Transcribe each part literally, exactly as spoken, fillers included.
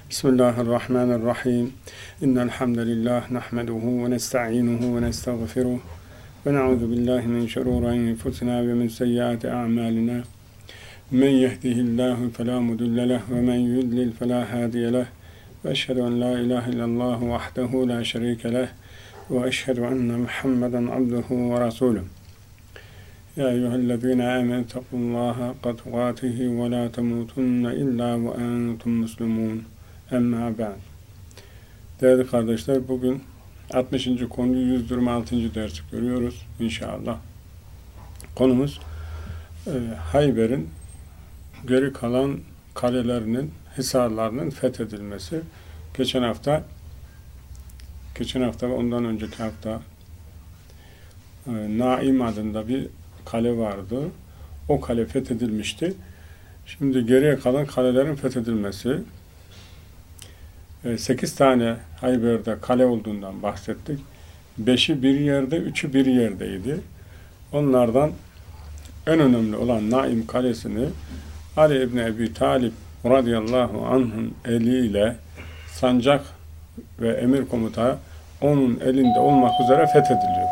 Bismillahirrahmanirrahim. İnnel hamdelellahi nahmeduhu ve nestainuhu ve nestağfiruh ve na'udzu billahi min şururi enfusina ve min seyyiati a'malina. Men yehdihillahu fela mudille leh ve men yudlil fela hadiye leh. Ve eşhedü en la ilahe illallah vahdehu la şerike leh ve eşhedü enne Muhammeden abduhu ve resuluh. Ya eyyühellezine amenu tequllaha hakka tukatihi ve la temutunne illa ve entum muslimun. Emma ba'd. Değerli kardeşler, bugün altmışıncı konuyu yüz yirmi altıncı dersi görüyoruz inşallah. Konumuz e, Hayber'in geri kalan kalelerinin, hisarlarının fethedilmesi. Geçen hafta geçen hafta ve ondan önceki hafta e, Naim adında bir kale vardı. O kale fethedilmişti. Şimdi geriye kalan kalelerin fethedilmesi. Sekiz tane Hayber'de kale olduğundan bahsettik. Beşi bir yerde, üçü bir yerdeydi. Onlardan en önemli olan Naim Kalesi'ni Ali İbni Ebi Talib radıyallahu anh'ın eliyle sancak ve emir komuta onun elinde olmak üzere fethediliyor.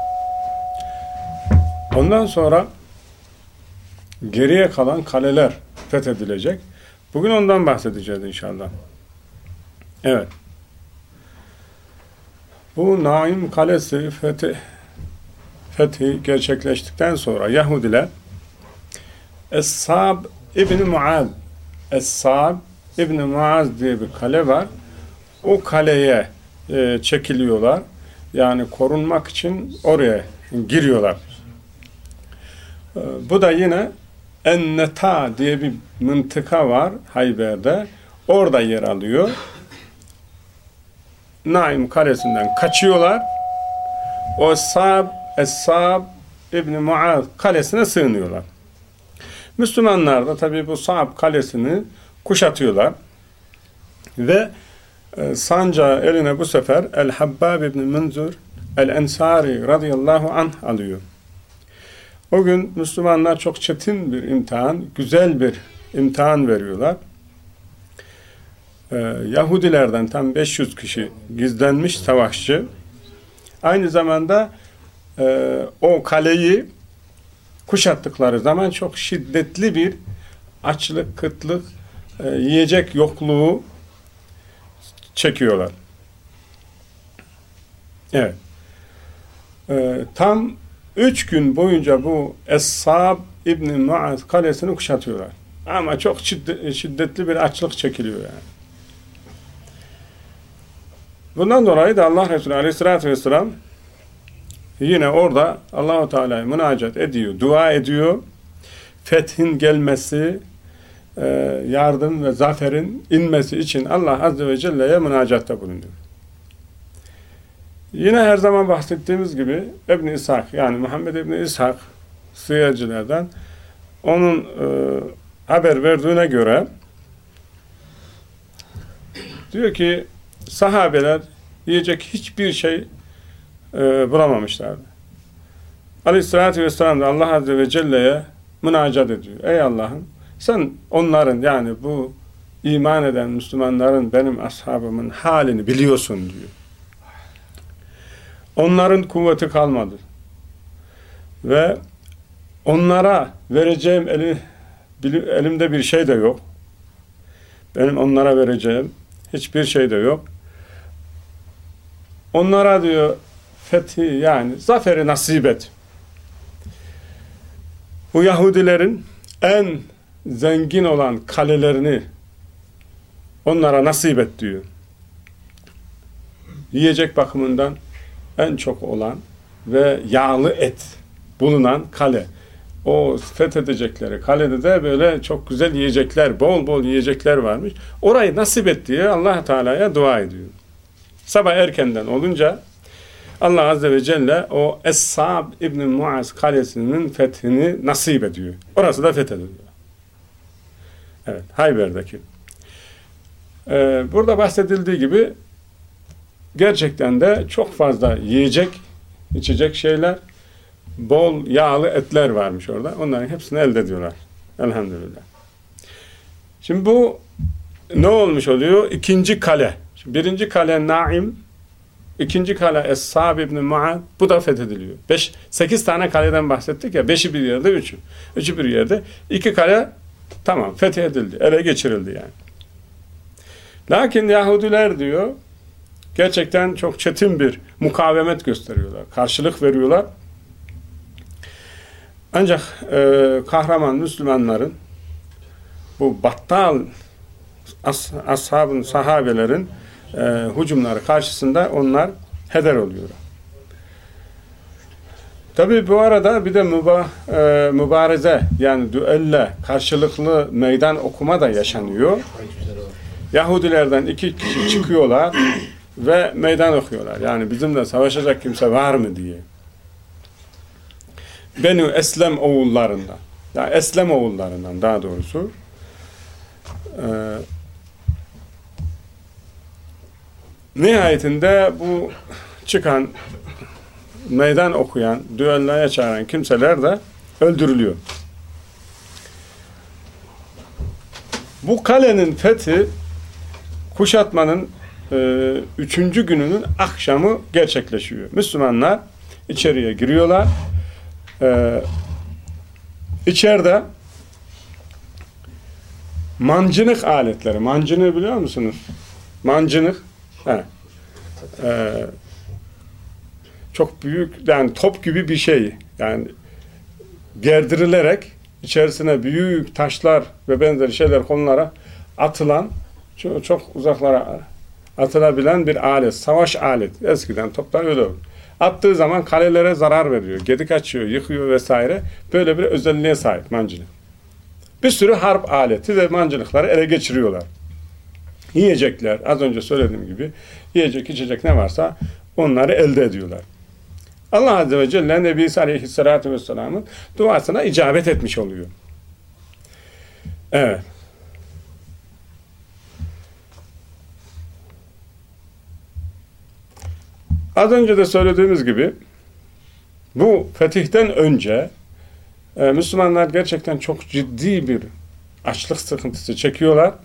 Ondan sonra geriye kalan kaleler fethedilecek. Bugün ondan bahsedeceğiz inşallah. Evet. Bu Naim Kalesi fethi, fethi gerçekleştikten sonra Yahudiler Es-Sab İbni Muaz Es-Sab İbni Muaz diye bir kale var. O kaleye e, çekiliyorlar. Yani korunmak için oraya giriyorlar. E, bu da yine En-Neta diye bir mıntıka var Hayber'de. Orada yer alıyor. Naim Kalesi'nden kaçıyorlar. O Sab, Es-Sab İbni Muaz Kalesi'ne sığınıyorlar. Müslümanlar da tabii bu Sab Kalesi'ni kuşatıyorlar. Ve e, sancağı eline bu sefer El-Habbab İbni Munzur El-Ensari radıyallahu anh alıyor. O gün Müslümanlar çok çetin bir imtihan, güzel bir imtihan veriyorlar. Ee, Yahudilerden tam beş yüz kişi gizlenmiş savaşçı. Aynı zamanda e, o kaleyi kuşattıkları zaman çok şiddetli bir açlık, kıtlık, e, yiyecek yokluğu çekiyorlar. Evet. E, tam üç gün boyunca bu Es-Sab İbni Muaz Kalesi'ni kuşatıyorlar. Ama çok şiddetli bir açlık çekiliyor yani. Bundan dolayı da Allah Resulü Aleyhisselatü Vesselam yine orada Allah-u Teala'ya münacat ediyor, dua ediyor. Fethin gelmesi, yardım ve zaferin inmesi için Allah Azze ve Celle'ye münacatta bulunuyor. Yine her zaman bahsettiğimiz gibi İbn-i İshak, yani Muhammed İbn-i İshak Sıyercilerden onun e, haber verdiğine göre diyor ki sahabeler yiyecek hiçbir şey e, bulamamışlardı. Aleyhissalatü vesselam da Allah Azze ve Celle'ye münacat ediyor. Ey Allah'ım, sen onların, yani bu iman eden Müslümanların, benim ashabımın halini biliyorsun diyor. Onların kuvveti kalmadı. Ve onlara vereceğim eli, elimde bir şey de yok. Benim onlara vereceğim hiçbir şey de yok. Onlara diyor fethi, yani zaferi nasip et. Bu Yahudilerin en zengin olan kalelerini onlara nasip et diyor. Yiyecek bakımından en çok olan ve yağlı et bulunan kale. O fethedecekleri kalede de böyle çok güzel yiyecekler, bol bol yiyecekler varmış. Orayı nasip et diye Allah Teala'ya dua ediyor. Sabah erkenden olunca Allah Azze ve Celle o Es-Sab İbni Muaz Kalesi'nin fethini nasip ediyor. Orası da fethediliyor. Evet, Hayber'deki. Ee, burada bahsedildiği gibi gerçekten de çok fazla yiyecek, içecek şeyler, bol yağlı etler varmış orada. Onların hepsini elde ediyorlar. Elhamdülillah. Şimdi bu ne olmuş oluyor? İkinci kale. Şimdi birinci kale Naim, ikinci kale Es-Sab ibn Muad, bu da fethediliyor. Beş, sekiz tane kaleden bahsettik ya, beşi bir yerde, üçü. Üçü bir yerde. İki kale tamam fethedildi, ele geçirildi yani. Lakin Yahudiler diyor, gerçekten çok çetin bir mukavemet gösteriyorlar. Karşılık veriyorlar. Ancak e, kahraman Müslümanların, bu battal as, ashabın, sahabelerin e, hücumları karşısında onlar heder oluyorlar. Tabi bu arada bir de müba, e, mübareze, yani düelle, karşılıklı meydan okuma da yaşanıyor. Yahudilerden iki kişi çıkıyorlar ve meydan okuyorlar. Yani bizimle savaşacak kimse var mı diye. Benü Eslem oğullarından, yani Eslem oğullarından daha doğrusu e, nihayetinde bu çıkan, meydan okuyan, düellaya çağıran kimseler de öldürülüyor. Bu kalenin fethi, kuşatmanın e, üçüncü gününün akşamı gerçekleşiyor. Müslümanlar içeriye giriyorlar. E, içeride mancınık aletleri, mancını biliyor musunuz? Mancınık, he. E, çok büyük, yani top gibi bir şey, yani gerdirilerek içerisine büyük taşlar ve benzeri şeyler konulara atılan, çok, çok uzaklara atılabilen bir alet, savaş aleti. Eskiden toplar öyle olur. Attığı zaman kalelere zarar veriyor, gedik açıyor, yıkıyor vesaire. Böyle bir özelliğe sahip mancınık. Bir sürü harp aleti ve mancınıkları ele geçiriyorlar. Yiyecekler, az önce söylediğim gibi, yiyecek, içecek ne varsa onları elde ediyorlar. Allah Azze ve Celle Nebisi Aleyhisselatü Vesselam'ın duasına icabet etmiş oluyor. Evet. Az önce de söylediğimiz gibi bu fetihten önce e, Müslümanlar gerçekten çok ciddi bir açlık sıkıntısı çekiyorlar.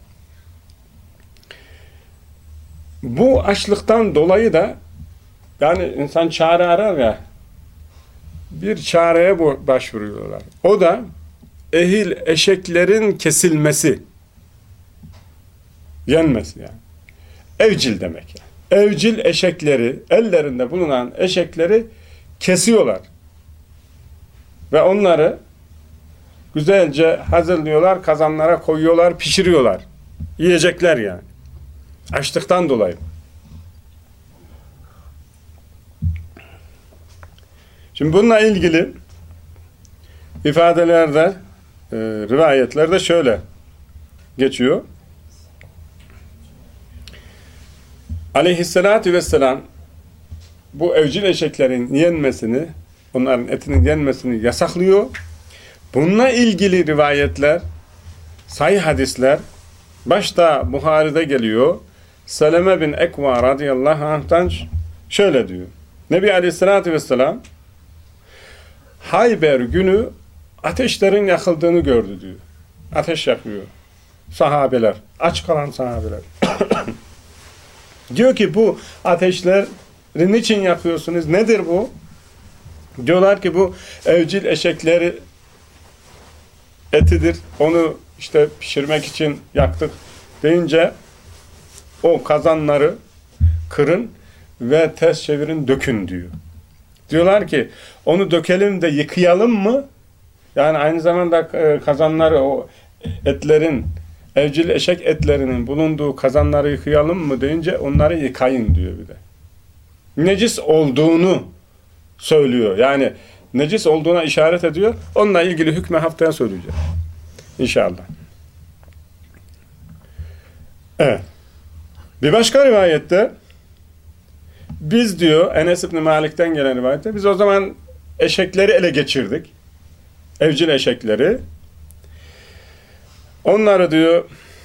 Bu açlıktan dolayı da, yani insan çare arar ya, bir çareye başvuruyorlar. O da ehil eşeklerin kesilmesi, yenmesi yani. Evcil demek yani. Evcil eşekleri, ellerinde bulunan eşekleri kesiyorlar. Ve onları güzelce hazırlıyorlar, kazanlara koyuyorlar, pişiriyorlar. Yiyecekler yani. Açlıktan dolayı. Şimdi bununla ilgili ifadelerde, e, rivayetlerde şöyle geçiyor. Aleyhissalatü vesselam bu evcil eşeklerin yenmesini, onların etinin yenmesini yasaklıyor. Bununla ilgili rivayetler, sahih hadisler, başta Buhari'de geliyor. Seleme bin Ekva radıyallahu anh'tan şöyle diyor. Nebi Aleyhissalatü vesselam Hayber günü ateşlerin yakıldığını gördü diyor. Ateş yakıyor. Sahabeler, aç kalan sahabeler. Diyor ki bu ateşleri niçin yakıyorsunuz? Nedir bu? Diyorlar ki bu evcil eşekleri etidir. Onu işte pişirmek için yaktık deyince o kazanları kırın ve ters çevirin, dökün diyor. Diyorlar ki onu dökelim de yıkayalım mı? Yani aynı zamanda kazanları, o etlerin, evcil eşek etlerinin bulunduğu kazanları yıkayalım mı deyince onları yıkayın diyor bir de. Necis olduğunu söylüyor. Yani necis olduğuna işaret ediyor. Onunla ilgili hükmü haftaya söyleyeceğim. İnşallah. Evet. Bir başka rivayette biz diyor, Enes İbni Malik'ten gelen rivayette, biz o zaman eşekleri ele geçirdik. Evcil eşekleri. Onları diyor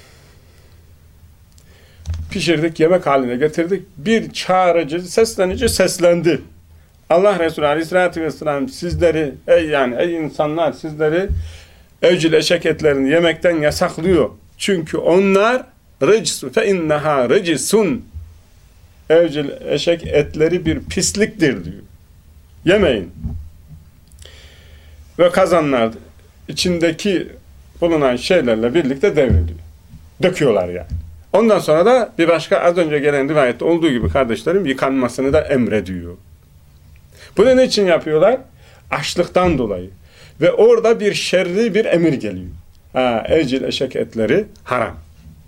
pişirdik, yemek haline getirdik. Bir çağırıcı, seslenici seslendi. Allah Resulü Aleyhisselatü Vesselam sizleri, ey yani ey insanlar, sizleri evcil eşek etlerini yemekten yasaklıyor. Çünkü onlar ricsun fe inneha ricisun. Evcil eşek etleri bir pisliktir diyor. Yemeyin. Ve kazanlar içindeki bulunan şeylerle birlikte devriliyor. Döküyorlar yani. Ondan sonra da bir başka az önce gelen rivayette olduğu gibi kardeşlerim yıkanmasını da emrediyor. Bunu ne için yapıyorlar? Açlıktan dolayı. Ve orada bir şerri bir emir geliyor. Ha, evcil eşek etleri haram.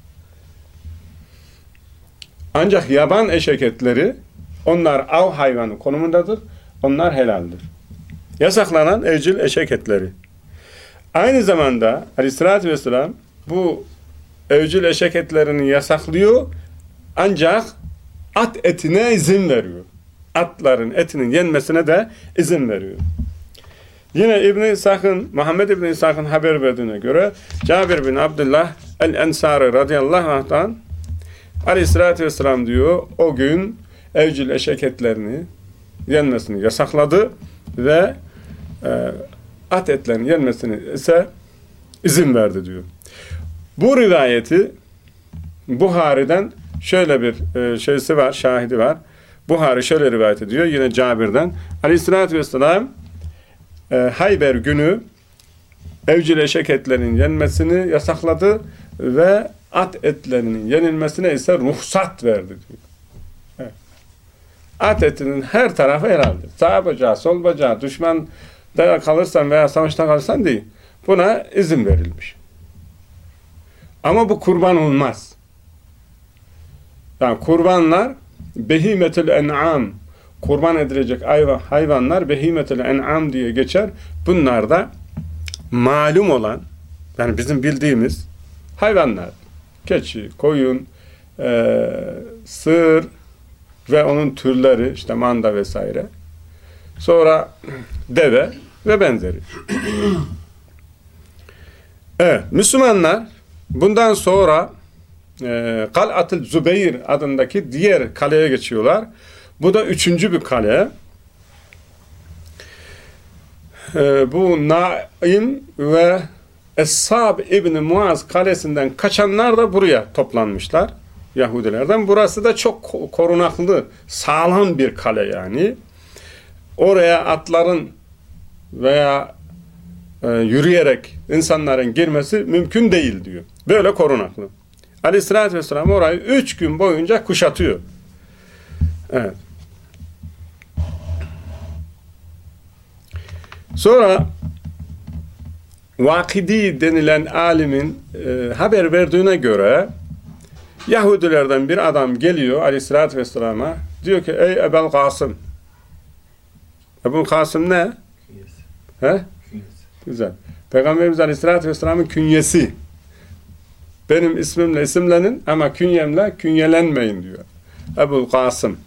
Ancak yaban eşek etleri, onlar av hayvanı konumundadır. Onlar helaldir. Yasaklanan evcil eşek etleri. Aynı zamanda Aleyhisselatü Vesselam bu evcil eşek etlerini yasaklıyor. Ancak at etine izin veriyor. Atların etinin yenmesine de izin veriyor. Yine İbn-i İshak'ın, Muhammed İbn-i İshak'ın haber verdiğine göre Cabir bin Abdullah el-Ensari radıyallahu anh'tan Aleyhisselatü Vesselam diyor, o gün evcil eşek etlerini yenmesini yasakladı ve e, at etlerinin yenmesini ise izin verdi diyor. Bu rivayeti Buhari'den şöyle bir e, şeysi var, şahidi var. Buhari şöyle rivayet ediyor yine Cabir'den. Aleyhisselatü Vesselam e, Hayber günü evcil eşek etlerinin yenmesini yasakladı ve at etlerinin yenilmesine ise ruhsat verdi diyor. Evet. At etinin her tarafı helaldir. Sağ bacağı, sol bacağı, düşmanda kalırsan veya savaşta kalırsan değil. Buna izin verilmiş. Ama bu kurban olmaz. Yani kurbanlar behimetül en'am, kurban edilecek hayvanlar behimetül en'am diye geçer. Bunlar da malum olan, yani bizim bildiğimiz hayvanlar. Keçi, koyun, e, sığır ve onun türleri, işte manda vesaire. Sonra deve ve benzeri. Evet, Müslümanlar bundan sonra e, Kal'at-ı Zübeyir adındaki diğer kaleye geçiyorlar. Bu da üçüncü bir kale. E, bu Naim ve Es-Sab İbn-i Muaz kalesinden kaçanlar da buraya toplanmışlar. Yahudilerden. Burası da çok korunaklı, sağlam bir kale yani. Oraya atların veya e, yürüyerek insanların girmesi mümkün değil diyor. Böyle korunaklı. Aleyhisselatü Vesselam orayı üç gün boyunca kuşatıyor. Evet. Sonra Vakidi denilen alimin e, haber verdiğine göre Yahudilerden bir adam geliyor Aleyhisselatü Vesselam'a, diyor ki ey Ebul Kasım. Ebul Kasım ne? Künyesi. He? Künyesi. Güzel. Peygamberimiz Aleyhisselatü Vesselam'ın künyesi. Benim ismimle isimlenin ama künyemle künyelenmeyin diyor. Ebul Kasım.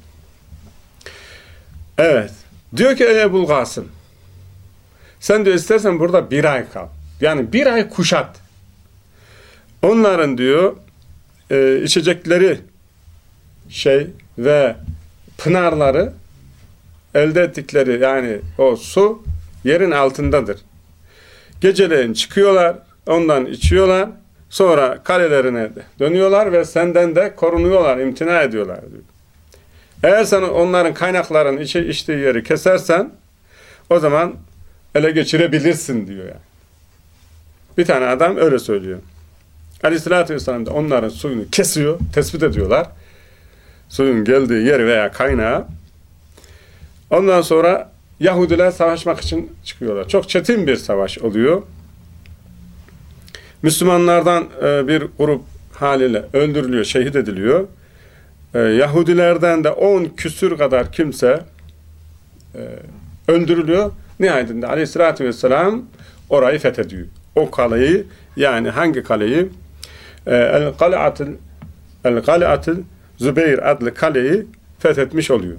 Evet. Diyor ki ey Ebul Kasım, sen diyor istersen burada bir ay kal. Yani bir ay kuşat. Onların diyor e, içecekleri şey ve pınarları elde ettikleri yani o su yerin altındadır. Geceleyin çıkıyorlar, ondan içiyorlar, sonra kalelerine dönüyorlar ve senden de korunuyorlar, imtina ediyorlar diyor. Eğer sen onların kaynaklarının içi, içtiği yeri kesersen o zaman ele geçirebilirsin diyor yani. Bir tane adam öyle söylüyor. Aleyhissalatü vesselam da onların suyunu kesiyor, tespit ediyorlar. Suyun geldiği yer veya kaynağı. Ondan sonra Yahudiler savaşmak için çıkıyorlar. Çok çetin bir savaş oluyor. Müslümanlardan e, bir grup haliyle öldürülüyor, şehit ediliyor. E, Yahudilerden de on küsür kadar kimse e, öldürülüyor. Nihayetinde Aleyhissalatü vesselam orayı fethediyor. O kaleyi, yani hangi kaleyi? El-Kal'atül El-Kal'atül Zübeyir adlı kaleyi fethetmiş oluyor.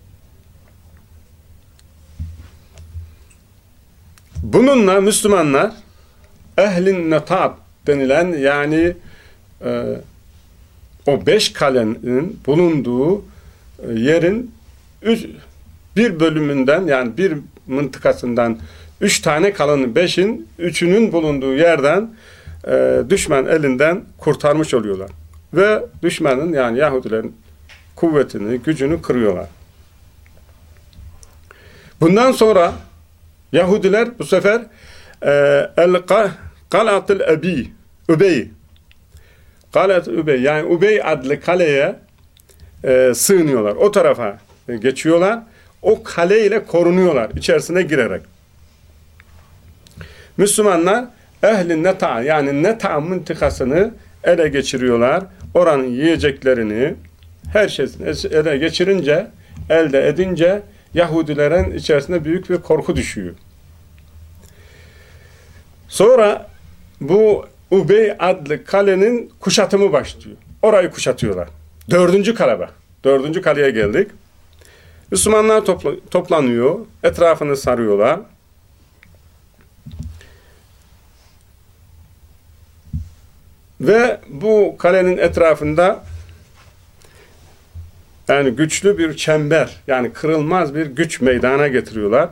Bununla Müslümanlar ehlin netat denilen yani e, o beş kalenin bulunduğu e, yerin üç, bir bölümünden yani bir mıntıkasından üç tane kalanın, beşin, üçünün bulunduğu yerden e, düşman elinden kurtarmış oluyorlar. ve düşmanın yani Yahudilerin kuvvetini, gücünü kırıyorlar. Bundan sonra Yahudiler bu sefer El-Qalat-ül Ebi Übey Qalat Übey yani Übey adlı kaleye e, sığınıyorlar. O tarafa geçiyorlar. O kaleyle korunuyorlar içerisine girerek. Müslümanlar Ehl-i Neta yani Neta mıntıkasını ele geçiriyorlar. Oranın yiyeceklerini her şeyini ele geçirince, elde edince Yahudilerin içerisinde büyük bir korku düşüyor. Sonra bu Übey adlı kalenin kuşatımı başlıyor. Orayı kuşatıyorlar. Dördüncü kale bak. Dördüncü kaleye geldik. Müslümanlar topla, toplanıyor. Etrafını sarıyorlar. Ve bu kalenin etrafında yani güçlü bir çember, yani kırılmaz bir güç meydana getiriyorlar.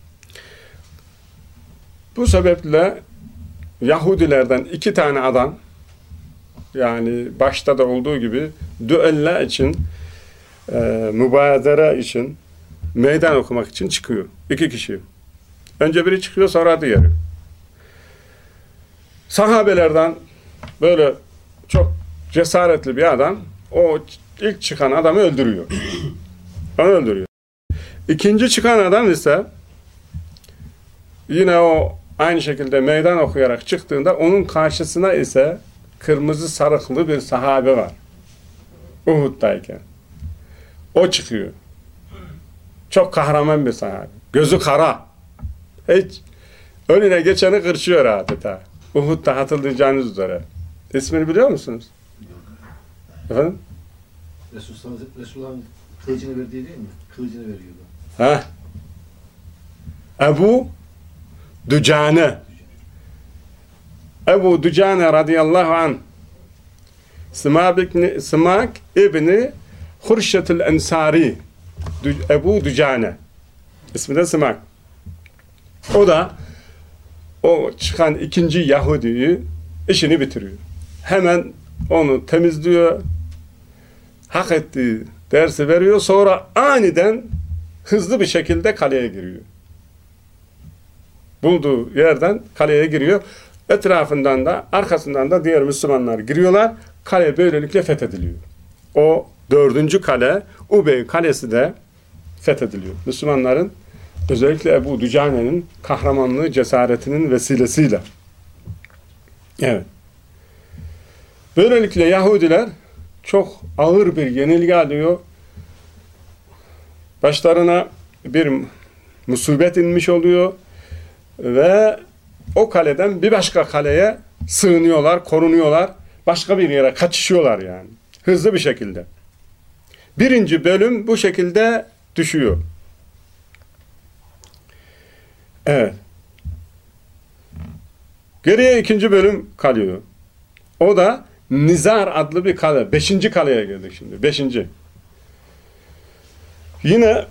Bu sebeple Yahudilerden iki tane adam, yani başta da olduğu gibi düella için, e, mübadere için, meydan okumak için çıkıyor. İki kişi. Önce biri çıkıyor, sonra diğeri. Sahabelerden böyle çok cesaretli bir adam, o ilk çıkan adamı öldürüyor. Onu öldürüyor. İkinci çıkan adam ise yine o aynı şekilde meydan okuyarak çıktığında onun karşısına ise kırmızı sarıklı bir sahabe var. Uhud'dayken. O çıkıyor. Çok kahraman bir sahabe. Gözü kara. Hiç önüne geçeni kırışıyor adeta. Uhud'da hatırlayacağınız üzere. İsmini biliyor musunuz? Efendim? Resulullah'ın Resulullah kılıcını verdiği değil mi? Kılıcını veriyordu. Ha? Ebu Dücane. Ebu Dücane radıyallahu anh. Sımak İbni, Sımak İbni Hurşetül Ensari. Ebu Dücane. İsmi de Sımak. O da o çıkan ikinci Yahudi'yi işini bitiriyor. Hemen onu temizliyor. Hak ettiği dersi veriyor. Sonra aniden hızlı bir şekilde kaleye giriyor. Bulduğu yerden kaleye giriyor. Etrafından da arkasından da diğer Müslümanlar giriyorlar. Kale böylelikle fethediliyor. O dördüncü kale Übey kalesi de fethediliyor. Müslümanların özellikle Ebu Dücane'nin kahramanlığı, cesaretinin vesilesiyle. Evet. Böylelikle Yahudiler çok ağır bir yenilgi alıyor. Başlarına bir musibet inmiş oluyor ve o kaleden bir başka kaleye sığınıyorlar, korunuyorlar. Başka bir yere kaçışıyorlar yani. Hızlı bir şekilde. Birinci bölüm bu şekilde düşüyor. Evet. Geriye ikinci bölüm kalıyor. O da Nizar adlı bir kale. Beşinci kaleye geldik şimdi. Beşinci. Yine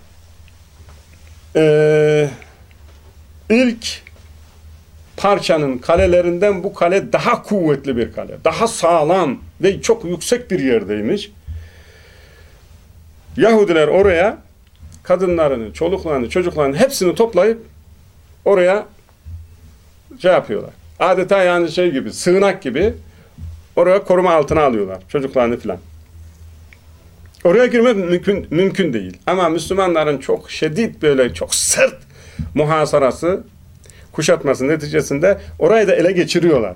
e, ilk parçanın kalelerinden bu kale daha kuvvetli bir kale. Daha sağlam ve çok yüksek bir yerdeymiş. Yahudiler oraya kadınlarını, çoluklarını, çocuklarını hepsini toplayıp oraya şey yapıyorlar. Adeta yani şey gibi, sığınak gibi oraya koruma altına alıyorlar çocuklarını filan. Oraya girmek mümkün, mümkün değil. Ama Müslümanların çok şiddet, böyle çok sert muhasarası, kuşatması neticesinde orayı da ele geçiriyorlar.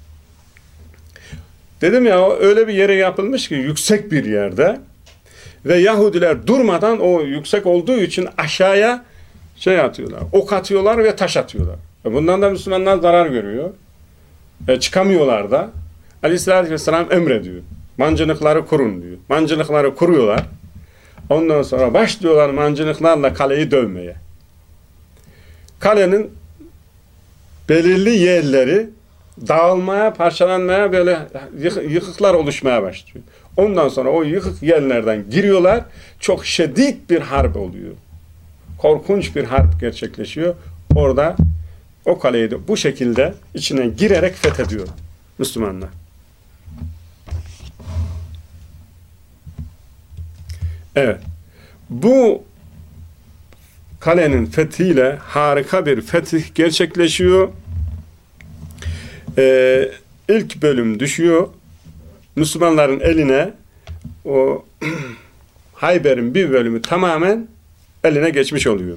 Dedim ya, öyle bir yere yapılmış ki yüksek bir yerde ve Yahudiler durmadan o yüksek olduğu için aşağıya şey atıyorlar, ok atıyorlar ve taş atıyorlar. Bundan da Müslümanlar zarar görüyor. E, çıkamıyorlar da. Aleyhisselatü Vesselam emrediyor. Mancınıkları kurun diyor. Mancınıkları kuruyorlar. Ondan sonra başlıyorlar mancınıklarla kaleyi dövmeye. Kalenin belirli yerleri dağılmaya, parçalanmaya, böyle yıkıklar oluşmaya başlıyor. Ondan sonra o yıkık yerlerden giriyorlar. Çok şiddet bir harp oluyor. Korkunç bir harp gerçekleşiyor. Orada o kaleyi de bu şekilde içine girerek fethediyor Müslümanlar. Evet. Bu kalenin fethiyle harika bir fetih gerçekleşiyor. Ee, ilk bölüm düşüyor. Müslümanların eline o Hayber'in bir bölümü tamamen eline geçmiş oluyor.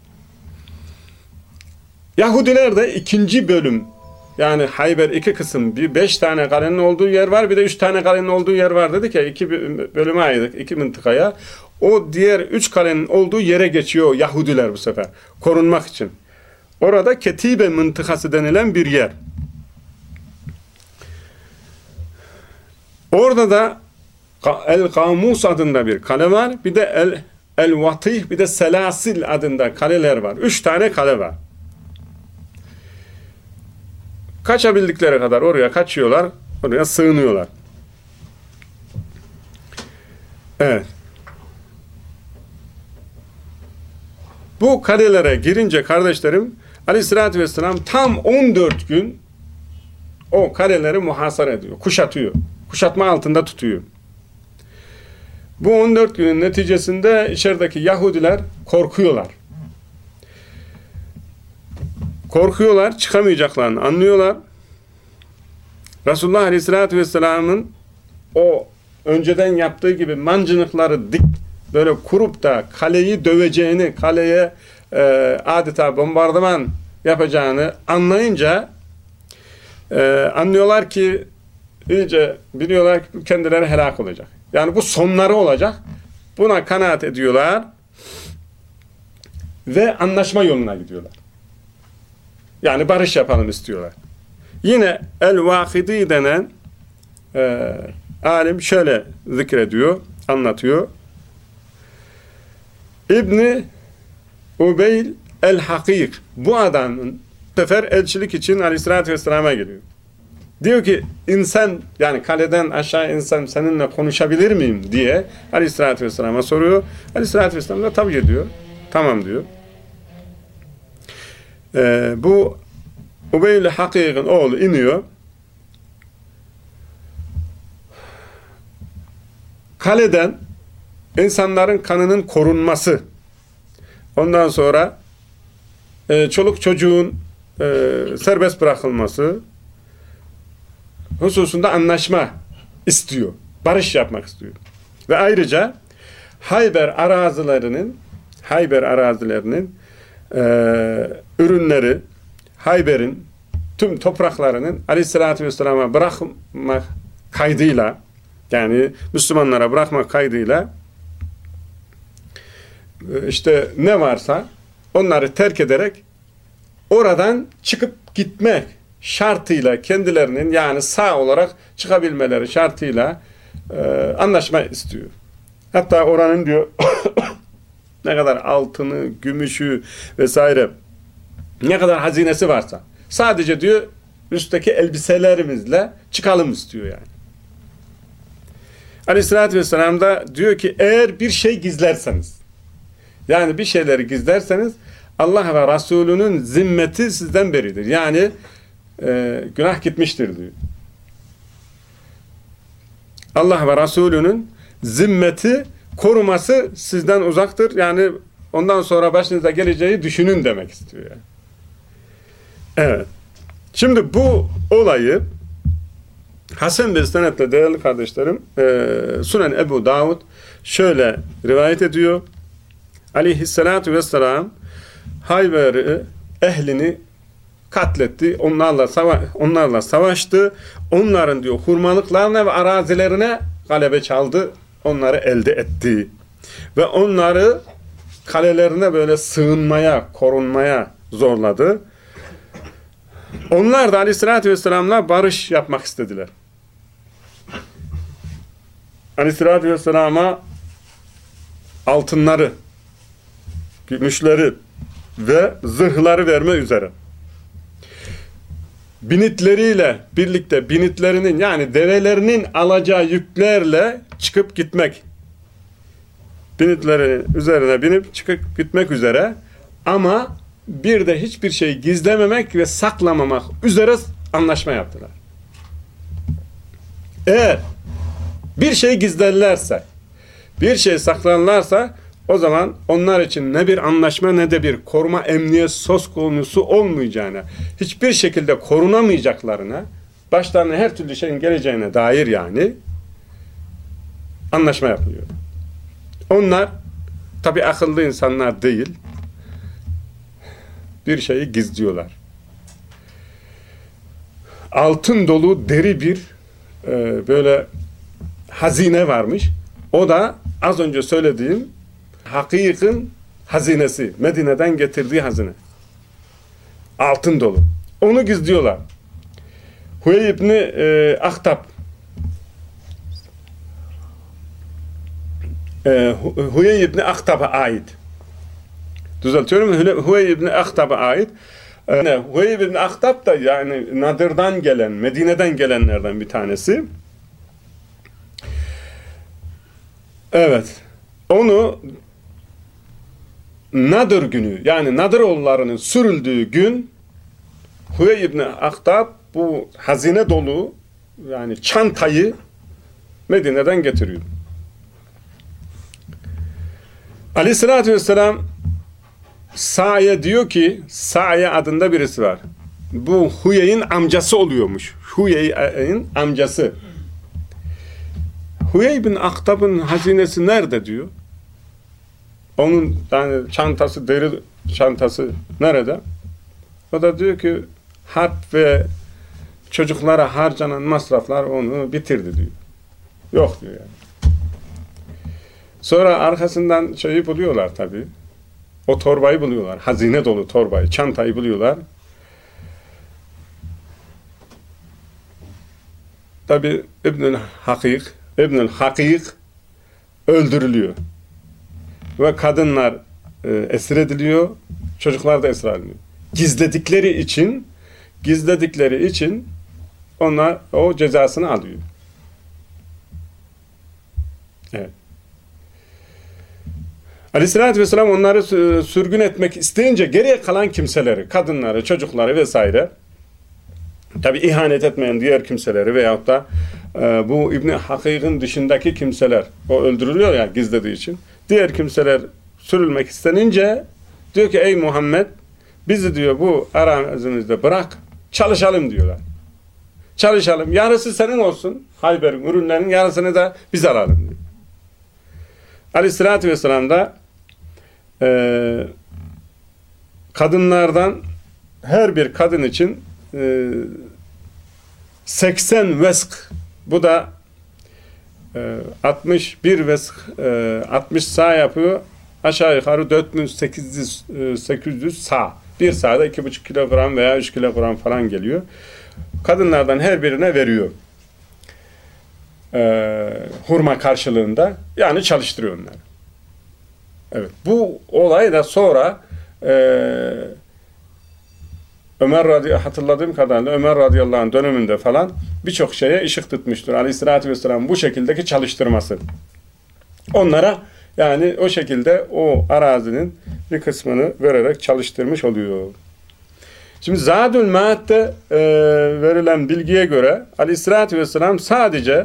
Yahudiler de ikinci bölüm, yani Hayber iki kısım, bir beş tane kalenin olduğu yer var, bir de üç tane kalenin olduğu yer var dedik ya, iki bölüme ayırdık, iki mıntıkaya. O diğer üç kalenin olduğu yere geçiyor Yahudiler bu sefer, korunmak için. Orada Ketibe mıntıkası denilen bir yer. Orada da El-Kamus adında bir kale var, bir de El El-Vatih, bir de Selasil adında kaleler var. Üç tane kale var. Kaçabildikleri kadar oraya kaçıyorlar, oraya sığınıyorlar. Evet. Bu kalelere girince kardeşlerim, Aleyhisselatü Vesselam tam on dört gün o kaleleri muhasara ediyor, kuşatıyor. Kuşatma altında tutuyor. Bu on dört günün neticesinde içerideki Yahudiler korkuyorlar. Korkuyorlar, çıkamayacaklarını anlıyorlar. Resulullah Aleyhisselatü Vesselam'ın o önceden yaptığı gibi mancınıkları dik, böyle kurup da kaleyi döveceğini, kaleye e, adeta bombardıman yapacağını anlayınca e, anlıyorlar ki, iyice biliyorlar ki kendileri helak olacak. Yani bu sonları olacak. Buna kanaat ediyorlar ve anlaşma yoluna gidiyorlar. Yani barış yapalım istiyorlar. Yine El-Vakidi denen e, alim şöyle zikrediyor, anlatıyor. İbni Ubeyl el-Hakik, bu adamın sefer elçilik için Aleyhisselatü Vesselam'a geliyor. Diyor ki, insan, yani kaleden aşağı insan seninle konuşabilir miyim diye Aleyhisselatü Vesselam'a soruyor. Aleyhisselatü Vesselam da tabii diyor. Tamam diyor. Ee, bu Ubeyl Hakik'in oğlu iniyor. Kaleden insanların kanının korunması, ondan sonra e, çoluk çocuğun e, serbest bırakılması hususunda anlaşma istiyor. Barış yapmak istiyor. Ve ayrıca Hayber arazilerinin Hayber arazilerinin e, ürünleri, Hayber'in tüm topraklarının Aleyhisselatü Vesselam'a bırakmak kaydıyla, yani Müslümanlara bırakmak kaydıyla işte ne varsa onları terk ederek oradan çıkıp gitmek şartıyla, kendilerinin yani sağ olarak çıkabilmeleri şartıyla e, anlaşma istiyor. Hatta oranın diyor ne kadar altını, gümüşü vesaire, ne kadar hazinesi varsa sadece diyor üstteki elbiselerimizle çıkalım istiyor yani. Aleyhissalatü vesselam da diyor ki, eğer bir şey gizlerseniz, yani bir şeyleri gizlerseniz Allah ve Resulünün zimmeti sizden beridir. Yani e, günah gitmiştir diyor. Allah ve Resulünün zimmeti, koruması sizden uzaktır. Yani ondan sonra başınıza geleceği düşünün demek istiyor yani. Evet. Şimdi bu olayı Hasan bir senetle değerli kardeşlerim e, Sunan Ebu Davud şöyle rivayet ediyor. Aleyhissalatu vesselam Hayber'i ehlini katletti. Onlarla sava onlarla savaştı. Onların diyor hurmalıklarına ve arazilerine galebe çaldı. Onları elde etti. Ve onları kalelerine böyle sığınmaya, korunmaya zorladı. Onlar da Aleyhisselatü Vesselam'la barış yapmak istediler. Aleyhisselatü Vesselam'a altınları, gümüşleri ve zırhları verme üzere. Binitleriyle birlikte, binitlerinin yani develerinin alacağı yüklerle çıkıp gitmek. Binitlerinin üzerine binip çıkıp gitmek üzere, ama bir de hiçbir şey gizlememek ve saklamamak üzere anlaşma yaptılar. Eğer bir şey gizlerlerse bir şey saklarlarsa o zaman onlar için ne bir anlaşma ne de bir koruma emniyet söz konusu olmayacağına, hiçbir şekilde korunamayacaklarına, başlarına her türlü şeyin geleceğine dair yani anlaşma yapılıyor. Onlar tabi akıllı insanlar değil, bir şeyi gizliyorlar. Altın dolu deri bir e, böyle hazine varmış. O da az önce söylediğim Hakik'in hazinesi. Medine'den getirdiği hazine. Altın dolu. Onu gizliyorlar. Huyey İbni e, Ahtab e, Huyey İbni Ahtab'a ait. Düzeltiyorum. Huyey İbni Ahtab'a ait. E, Huyey İbni Ahtab da yani Nadır'dan gelen, Medine'den gelenlerden bir tanesi. Evet. Onu Nadır günü, yani Nadıroğullarının sürüldüğü gün Huyey İbni Ahtab bu hazine dolu yani çantayı Medine'den getiriyor. Aleyhissalatü vesselam Sa'ya diyor ki, Sa'ya adında birisi var. Bu Huyey'in amcası oluyormuş. Huyey'in amcası. Huyey bin Ahtab'ın hazinesi nerede diyor. Onun yani çantası, deri çantası nerede? O da diyor ki harp ve çocuklara harcanan masraflar onu bitirdi diyor. Yok diyor yani. Sonra arkasından şeyi buluyorlar tabii. O torbayı buluyorlar. Hazine dolu torbayı, çantayı buluyorlar. Tabii İbnül Hakik, İbnül Hakik öldürülüyor. Ve kadınlar e, esir ediliyor, çocuklar da esir ediliyor. Gizledikleri için, gizledikleri için onlar o cezasını alıyor. Evet. Aleyhissalatü vesselam onları sürgün etmek isteyince geriye kalan kimseleri, kadınları, çocukları vesaire, tabi ihanet etmeyen diğer kimseleri veyahut da e, bu İbni Hakik'in dışındaki kimseler, o öldürülüyor ya gizlediği için, diğer kimseler sürülmek istenince diyor ki ey Muhammed bizi diyor bu arazimizde bırak çalışalım diyorlar. Çalışalım. Yarısı senin olsun. Hayber'in ürünlerinin yarısını da biz alalım diyor. Aleyhissalatü vesselam da e, kadınlardan her bir kadın için e, seksen vesk, bu da e, altmış bir vesk, e, altmış sağ yapıyor. Aşağı yukarı dört bin sekiz yüz, sekiz yüz sağ. Bir sağda iki buçuk kilogram veya üç kilogram falan geliyor. Kadınlardan her birine veriyor. Ee, hurma karşılığında. Yani çalıştırıyor onları. Evet. Bu olay da sonra e, Ömer radıyallahu hatırladığım kadarıyla Ömer radıyallahu anh döneminde falan birçok şeye ışık tutmuştur. Aleyhissalatü vesselam bu şekildeki çalıştırması. Onlara yani o şekilde o arazinin bir kısmını vererek çalıştırmış oluyor. Şimdi Zadül Ma'ad'de e, verilen bilgiye göre Aleyhissalatü vesselam sadece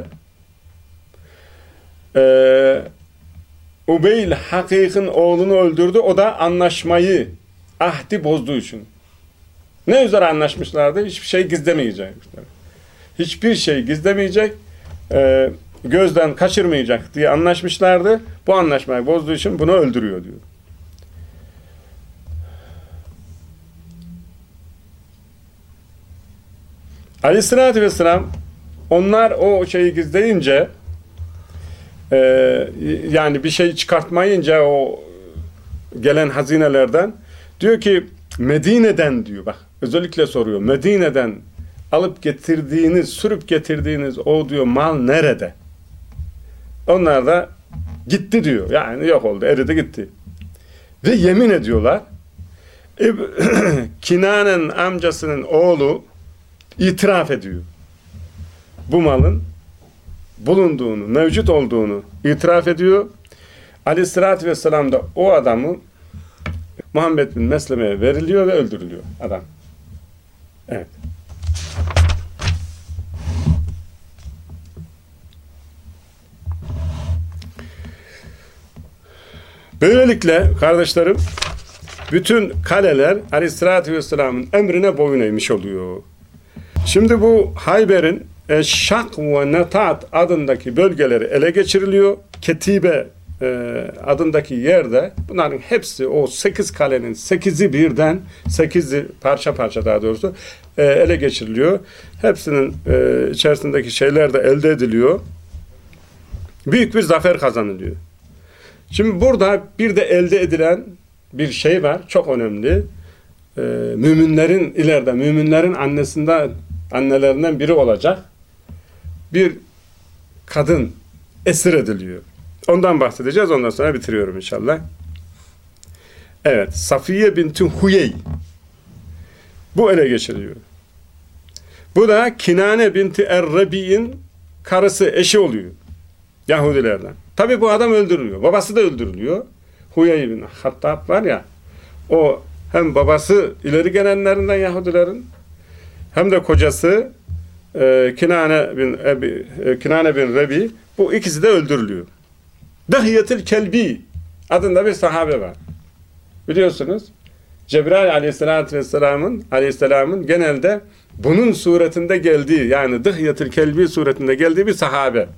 e, Ubeyl Hakik'in oğlunu öldürdü. O da anlaşmayı, ahdi bozduğu için. Ne üzere anlaşmışlardı? Hiçbir şey gizlemeyecekler. Hiçbir şey gizlemeyecek, e, gözden kaçırmayacak diye anlaşmışlardı. Bu anlaşmayı bozduğu için bunu öldürüyor diyor. Aleyhissalatü vesselam onlar o şeyi gizleyince e, yani bir şey çıkartmayınca o gelen hazinelerden diyor ki Medine'den diyor bak özellikle soruyor. Medine'den alıp getirdiğiniz, sürüp getirdiğiniz o diyor mal nerede? Onlar da gitti diyor. Yani yok oldu, eridi gitti. Ve yemin ediyorlar. Kinan'ın amcasının oğlu itiraf ediyor. Bu malın bulunduğunu, mevcut olduğunu itiraf ediyor. Aleyhissalatü vesselam da o adamı Muhammed bin Mesleme'ye veriliyor ve öldürülüyor adam. Evet. Böylelikle kardeşlerim bütün kaleler Aleyhisselatü Vesselam'ın emrine boyun eğmiş oluyor. Şimdi bu Hayber'in Şak ve Netat adındaki bölgeleri ele geçiriliyor. Ketibe e, adındaki yerde bunların hepsi o sekiz kalenin sekizi birden sekizi parça parça daha doğrusu e, ele geçiriliyor. Hepsinin e, içerisindeki şeyler de elde ediliyor. Büyük bir zafer kazanılıyor. Şimdi burada bir de elde edilen bir şey var. Çok önemli. Ee, müminlerin ileride, müminlerin annesinden, annelerinden biri olacak bir kadın esir ediliyor. Ondan bahsedeceğiz. Ondan sonra bitiriyorum inşallah. Evet. Safiye binti Huyey. Bu ele geçiriliyor. Bu da Kinane binti Er-Rebi'in karısı, eşi oluyor. Yahudilerden. Tabi bu adam öldürülüyor. Babası da öldürülüyor. Huyey bin Hattab var ya, o hem babası ileri gelenlerinden Yahudilerin hem de kocası e, Kinane bin Ebi, e, Kinane bin Rebi, bu ikisi de öldürülüyor. Dihyetil Kelbi adında bir sahabe var. Biliyorsunuz Cebrail aleyhissalatü vesselamın aleyhisselamın genelde bunun suretinde geldiği, yani Dihyetil Kelbi suretinde geldiği bir sahabe.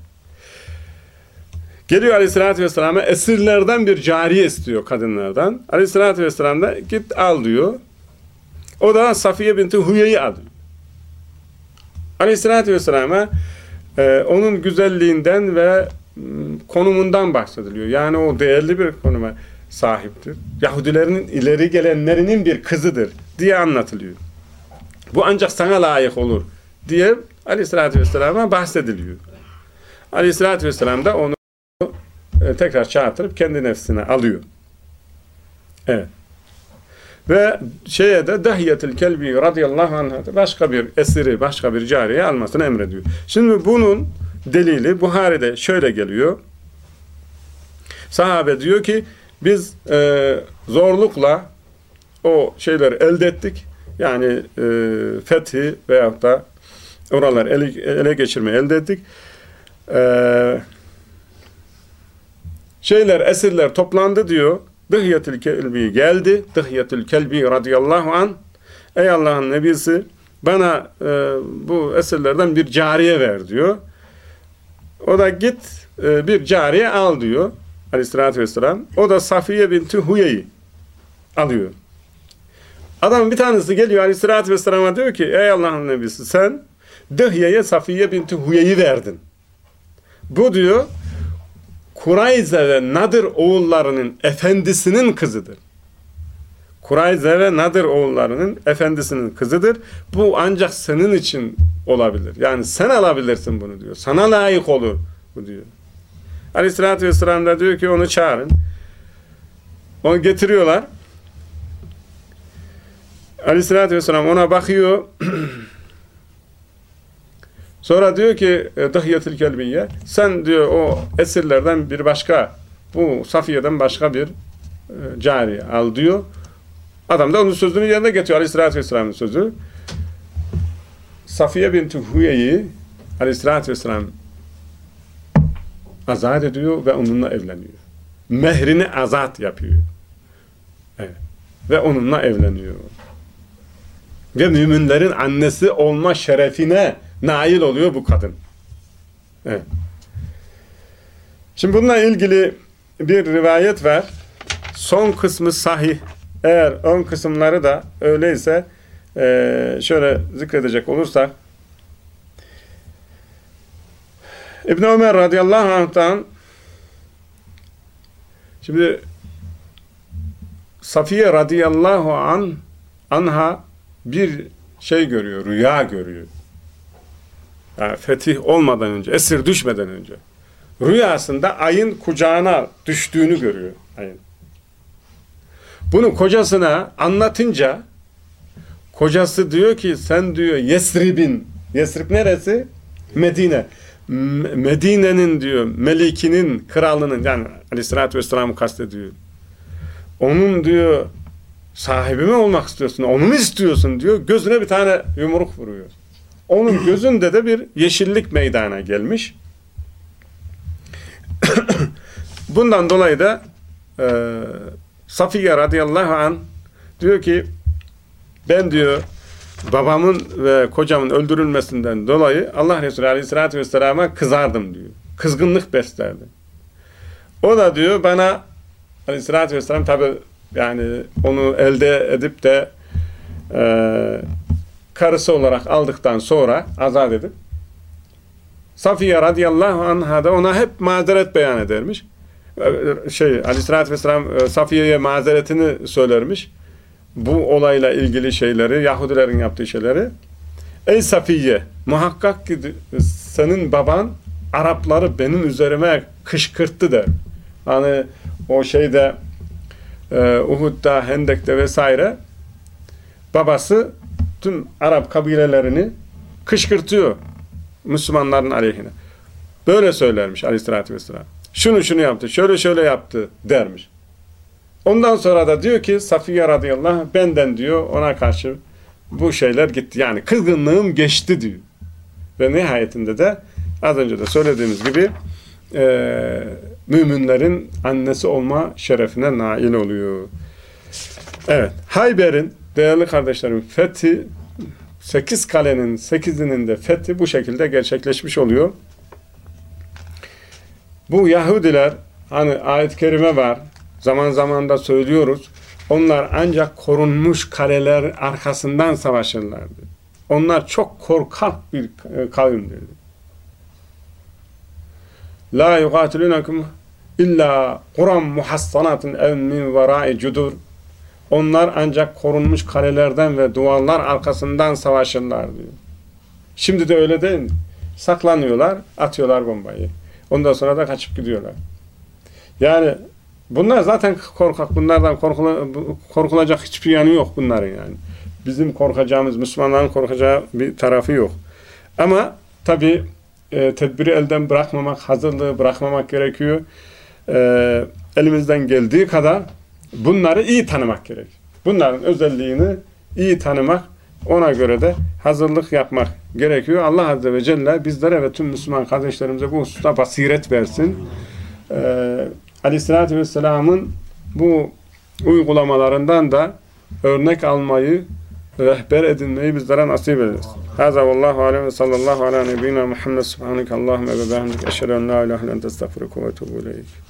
Geliyor Aleyhisselatü Vesselam'a, esirlerden bir cariye istiyor kadınlardan. Aleyhisselatü Vesselam da git al diyor. O da Safiye binti Huyey'i alıyor. Aleyhisselatü Vesselam'a e, onun güzelliğinden ve m, konumundan bahsediliyor. Yani o değerli bir konuma sahiptir. Yahudilerin ileri gelenlerinin bir kızıdır diye anlatılıyor. Bu ancak sana layık olur diye Aleyhisselatü Vesselam'a bahsediliyor. Aleyhisselatü Vesselam da onu tekrar çağırtırıp kendi nefsine alıyor. Evet. Ve şeye de Dihyetil Kelbi radıyallahu anh başka bir esiri, başka bir cariye almasını emrediyor. Şimdi bunun delili Buhari'de şöyle geliyor. Sahabe diyor ki biz e, zorlukla o şeyleri elde ettik. Yani e, fethi veyahut da oraları ele, ele geçirmeyi elde ettik. Eee Şeyler, esirler toplandı diyor. Dihyetil Kelbi geldi. Dihyetil Kelbi radıyallahu anh. Ey Allah'ın nebisi, bana e, bu esirlerden bir cariye ver diyor. O da git e, bir cariye al diyor Aleyhisselatü Vesselam. O da Safiye binti Huyey'i alıyor. Adam bir tanesi geliyor Aleyhisselatü Vesselam'a diyor ki ey Allah'ın nebisi, sen Dihye'ye Safiye binti Huyey'i verdin. Bu diyor Kurayze ve Nadir oğullarının efendisinin kızıdır. Kurayze ve Nadir oğullarının efendisinin kızıdır. Bu ancak senin için olabilir. Yani sen alabilirsin bunu diyor. Sana layık olur bu diyor. Aleyhissalatü vesselam da diyor ki onu çağırın. Onu getiriyorlar. Aleyhissalatü vesselam ona bakıyor. Sonra diyor ki Dihyetil Kelbiye, sen diyor o esirlerden bir başka, bu Safiye'den başka bir e, cariye al diyor. Adam da onun sözünü yerine getiriyor. Aleyhissalatü vesselam'ın sözü. Safiye binti Huyey'i Aleyhissalatü vesselam azat ediyor ve onunla evleniyor. Mehrini azat yapıyor. Evet. Ve onunla evleniyor. Ve müminlerin annesi olma şerefine nail oluyor bu kadın. Evet. Şimdi bununla ilgili bir rivayet var. Son kısmı sahih. Eğer ön kısımları da öyleyse e, şöyle zikredecek olursak İbn Ömer radıyallahu anh'tan şimdi Safiye radıyallahu an anha bir şey görüyor, rüya görüyor. Yani fetih olmadan önce, esir düşmeden önce rüyasında ayın kucağına düştüğünü görüyor. Ayın. Bunu kocasına anlatınca kocası diyor ki sen diyor Yesrib'in, Yesrib neresi? Medine. Medine'nin diyor melikinin, kralının, yani Aleyhisselatü Vesselam'ı kastediyor. Onun diyor sahibi mi olmak istiyorsun? Onu mu istiyorsun diyor. Gözüne bir tane yumruk vuruyor. Onun gözünde de bir yeşillik meydana gelmiş. Bundan dolayı da e, Safiye radıyallahu anh diyor ki ben diyor babamın ve kocamın öldürülmesinden dolayı Allah Resulü aleyhissalatü vesselam'a kızardım diyor. Kızgınlık beslerdi. O da diyor bana aleyhissalatü vesselam tabi yani onu elde edip de e, karısı olarak aldıktan sonra azat edip Safiye radıyallahu anh'a da ona hep mazeret beyan edermiş. Şey, aleyhissalatü vesselam Safiye'ye mazeretini söylermiş. Bu olayla ilgili şeyleri, Yahudilerin yaptığı şeyleri. Ey Safiye, muhakkak ki senin baban Arapları benim üzerime kışkırttı der. Hani o şeyde e, Uhud'da, Hendek'te vesaire babası tüm Arap kabilelerini kışkırtıyor Müslümanların aleyhine. Böyle söylermiş aleyhissalatü vesselam. Şunu şunu yaptı, şöyle şöyle yaptı dermiş. Ondan sonra da diyor ki Safiye radıyallahu anh benden diyor ona karşı bu şeyler gitti. Yani kızgınlığım geçti diyor. Ve nihayetinde de az önce de söylediğimiz gibi e, müminlerin annesi olma şerefine nail oluyor. Evet. Hayber'in değerli kardeşlerim fethi sekiz kalenin sekizinin de fethi bu şekilde gerçekleşmiş oluyor. Bu Yahudiler hani ayet-i kerime var. Zaman zaman da söylüyoruz. Onlar ancak korunmuş kaleler arkasından savaşırlardı. Onlar çok korkak bir kavimdir. La yuqatilunakum illa quram muhassanatun ev min vera'i cudur. Onlar ancak korunmuş kalelerden ve duvarlar arkasından savaşırlar diyor. Şimdi de öyle değil mi? Saklanıyorlar, atıyorlar bombayı. Ondan sonra da kaçıp gidiyorlar. Yani bunlar zaten korkak. Bunlardan korkula, korkulacak hiçbir yanı yok bunların yani. Bizim korkacağımız, Müslümanların korkacağı bir tarafı yok. Ama tabii e, tedbiri elden bırakmamak, hazırlığı bırakmamak gerekiyor. E, elimizden geldiği kadar bunları iyi tanımak gerek. Bunların özelliğini iyi tanımak, ona göre de hazırlık yapmak gerekiyor. Allah Azze ve Celle bizlere ve tüm Müslüman kardeşlerimize bu hususta basiret versin. Ee, Aleyhisselatü Vesselam'ın bu uygulamalarından da örnek almayı, rehber edinmeyi bizlere nasip eylesin. Hâzâ vallâhu aleyhi ve sallallahu alâ nebiyyina Muhammed subhaneke Allahümme ve behemdik eşhedü en lâ ilâhe illen estağfiruke ve etûbü ileyk.